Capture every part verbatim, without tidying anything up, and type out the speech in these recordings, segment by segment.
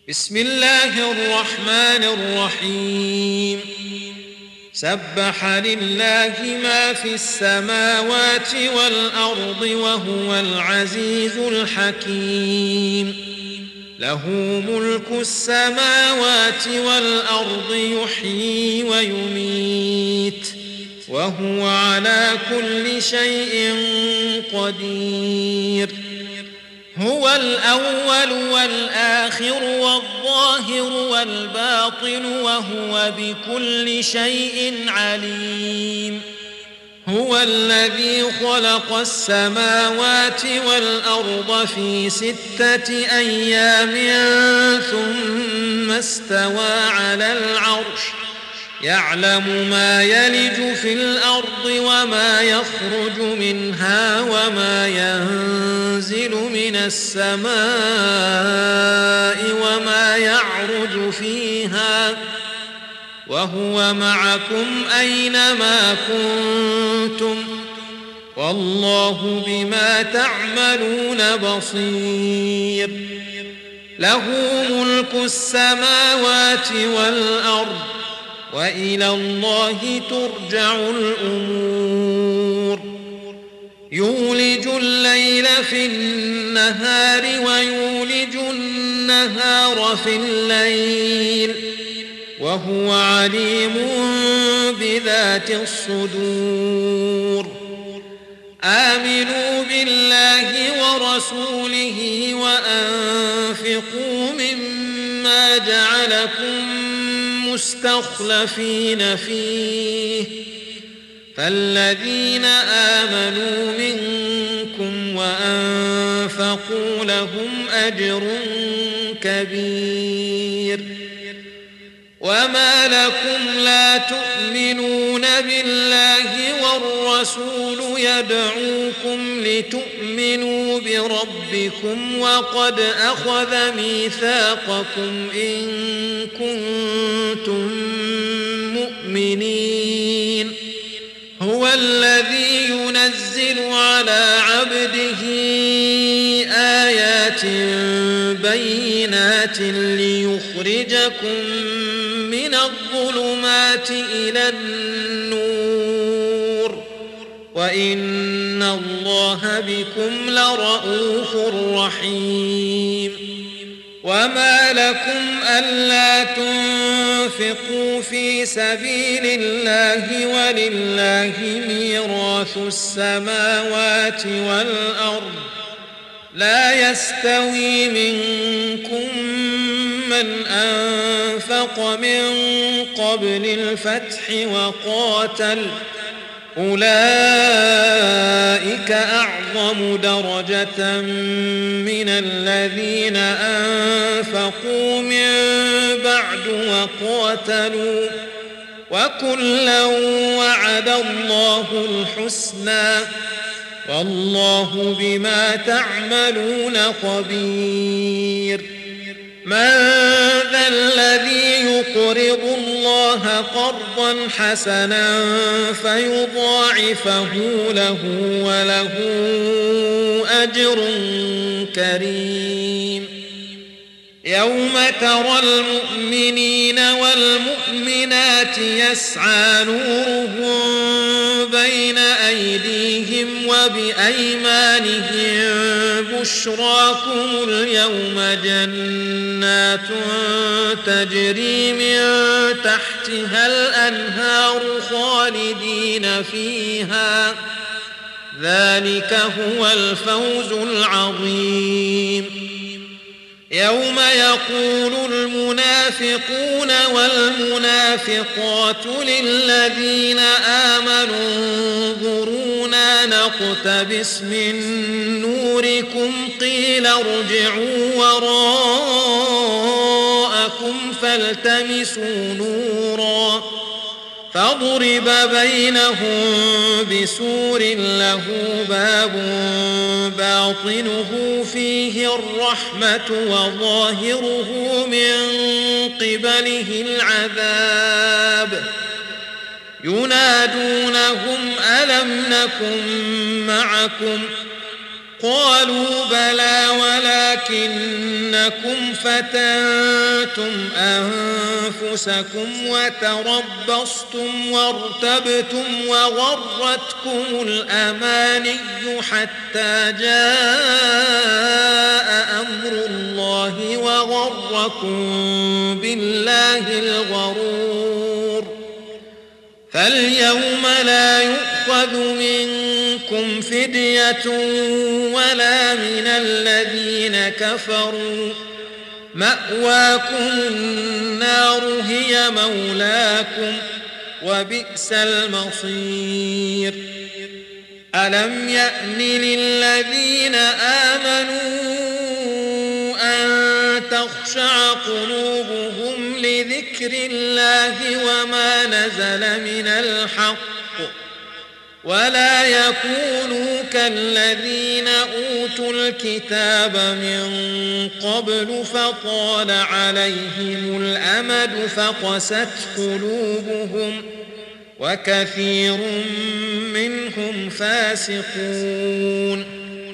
بسم الله الرحمن الرحيم سبح لله ما في السماوات والأرض وهو العزيز الحكيم له ملك السماوات والأرض يحيي ويميت وهو على كل شيء قدير هو الأول والآخر والظاهر والباطن وهو بكل شيء عليم هو الذي خلق السماوات والأرض في ستة أيام ثم استوى على العرش يعلم ما يلج في الأرض وما يخرج منها وما ينزل من السماء وما يعرج فيها وهو معكم أينما كنتم والله بما تعملون بصير له ملك السماوات والأرض وإلى الله ترجع الأمور يولج الليل في النهار ويولج النهار في الليل وهو عليم بذات الصدور آمنوا بالله ورسوله وأنفقوا مما جعلكم مستخلفين فيه فالذين آمنوا منكم وأنفقوا لهم أجر كبير وما لكم لا تؤمنون بالله والرسول يدعوكم لتؤمنوا بربكم وقد أخذ ميثاقكم إن كنتم مؤمنين هو الذي ينزل على عبده آيات بينات ليخرجكم من الظلمات إلى النور وإن الله بكم لرءوف رحيم وما لكم ألا تنفقوا في سبيل الله ولله ميراث السماوات والأرض لا يستوي منكم من أنفق من قبل الفتح وقاتل أولئك أعظم درجة من الذين أنفقوا من بعد وقاتلوا وكلا وعد الله الحسنى والله بما تعملون خبير من ذا الذي يقرض الله قرضا حسنا فيضاعفه له وله أجر كريم يوم ترى المؤمنين والمؤمنات يسعى نورهم بين أيديهم وبأيمانهم بشراكم اليوم جنات تجري من تحتها الأنهار خالدين فيها ذلك هو الفوز العظيم يوم يقول المنافقون والمنافقات للذين آمنوا انظرونا نقتبس من نوركم قيل ارجعوا وراءكم فالتمسوا نورا فضرب بينهم بسور له باب باطنه فيه الرحمة وظاهره من قبله العذاب ينادونهم ألم نكن معكم قالوا بلى ولكنكم فتنتم أنفسكم وتربصتم وارتبتم وغرتكم الأماني حتى جاء أمر الله وغركم بالله الغرور فاليوم لا يؤخذ منكم فدية ولا من الذين كفروا مأواكم النار هي مولاكم وبئس المصير ألم يأن للذين آمنوا أن تخشع قلوبهم لذكر الله وما نزل من الحق ولا يكونوا كالذين أوتوا الكتاب من قبل فطال عليهم الأمد فقست قلوبهم وكثير منهم فاسقون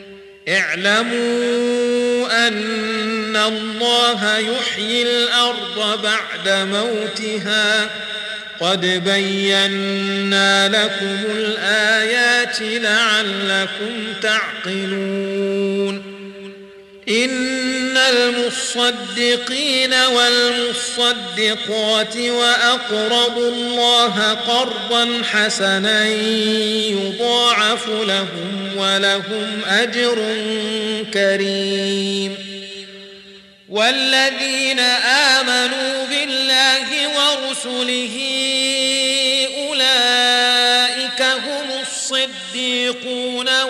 اعلموا أن الله يحيي الأرض بعد موتها قد بينا لكم الآيات لعلكم تعقلون إن المصدقين والمصدقات وأقرضوا الله قرضا حسنا يضاعف لهم ولهم أجر كريم والذين آمنوا بالله ورسله أولئك هم الصديقون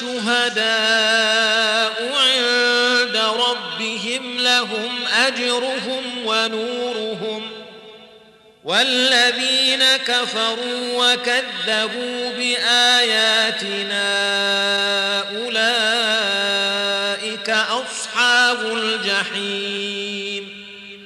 والشهداء عند ربهم لهم أجرهم ونورهم والذين كفروا وكذبوا بآياتنا أولئك أصحاب الجحيم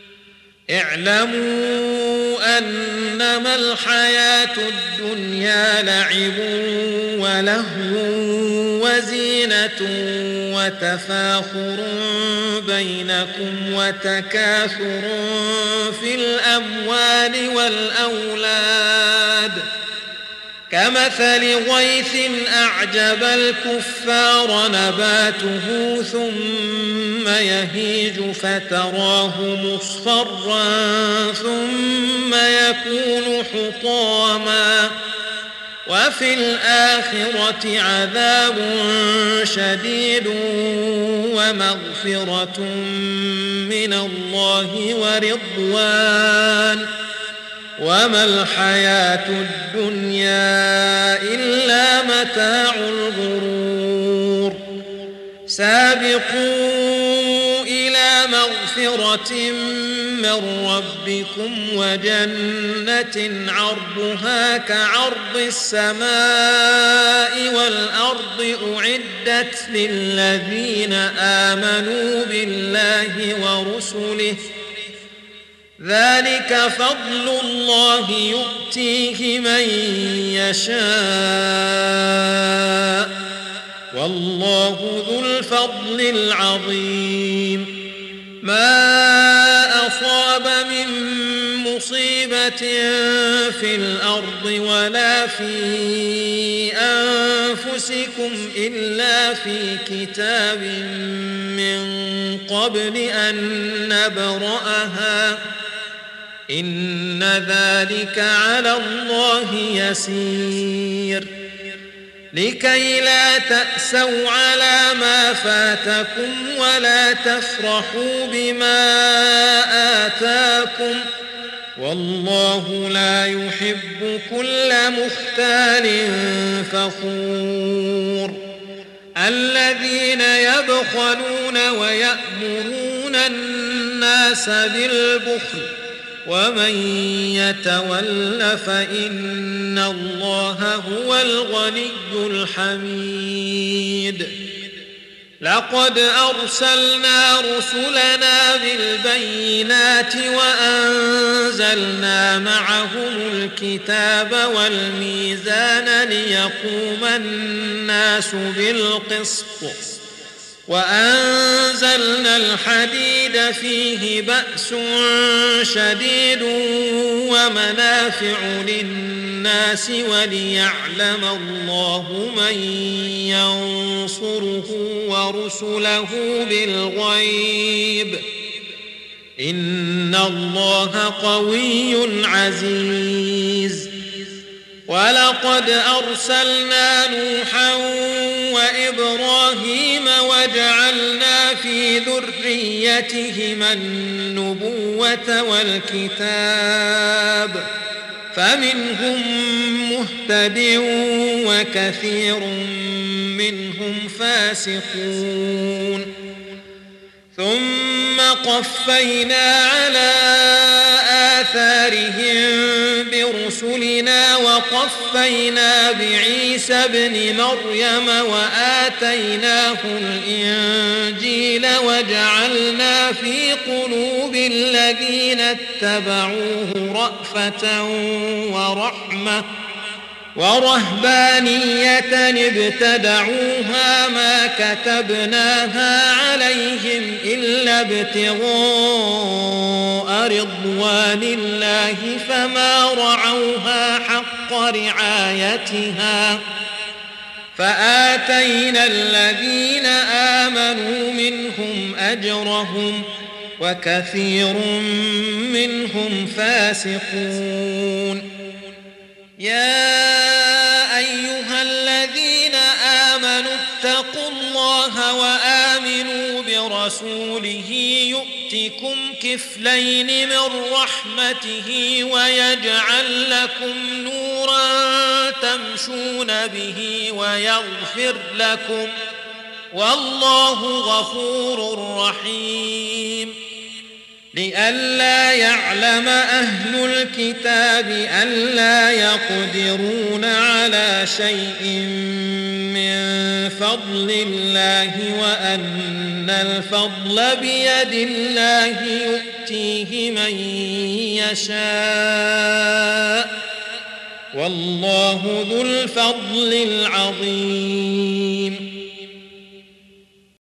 اعلموا أنما الحياة الدنيا لعب ولهو وزينة وتفاخر بينكم وتكاثر في الأموال والأولاد كمثل غيث أعجب الكفار نباته ثم يهيج فتراه مصفرا ثم يكون حطاما وفي الآخرة عذاب شديد ومغفرة من الله ورضوان وما الحياة الدنيا إلا متاع الغرور سابقوا إلى مغفرة من ربكم وجنة عرضها كعرض السماء والأرض أعدت للذين آمنوا بالله ورسله ذلك فضل الله يؤتيه من يشاء والله ذو الفضل العظيم ما أصاب من مصيبة في الأرض ولا في أنفسكم إلا في كتاب من قبل أن نبرأها إن ذلك على الله يسير لكي لا تأسوا على ما فاتكم ولا تفرحوا بما آتاكم والله لا يحب كل مختال فخور الذين يبخلون ويأمرون الناس بالبخل ومن يتول فإن الله هو الغني الحميد لقد أرسلنا رسلنا بالبينات وأنزلنا معهم الكتاب والميزان ليقوم الناس بالقسط وأنزلنا الحديد فيه بأس شديد ومنافع للناس وليعلم الله من ينصره ورسله بالغيب إن الله قوي عزيز. ولقد أرسلنا نوحا وإبراهيم وجعلنا في ذريتهما النبوة والكتاب فمنهم مهتد وكثير منهم فاسقون. ثم قفينا على آثارهم برسلنا وقفينا بعيسى ابن مريم وآتيناه الإنجيل وجعلنا في قلوب الذين اتبعوه رأفة ورحمة ورهبانية ابتدعوها ما كتبناها عليهم إلا ابتغاء رضوان الله فما رعوها حق رعايتها فآتينا الذين آمنوا منهم أجرهم وكثير منهم فاسقون. يا أيها الذين آمنوا اتقوا الله وآمنوا برسوله يؤتكم كفلين من رحمته ويجعل لكم نورا تمشون به ويغفر لكم والله غفور رحيم. لئلا يعلم أهل الكتاب ألا يقدرون على شيء من فضل الله وأن الفضل بيد الله يؤتيه من يشاء والله ذو الفضل العظيم.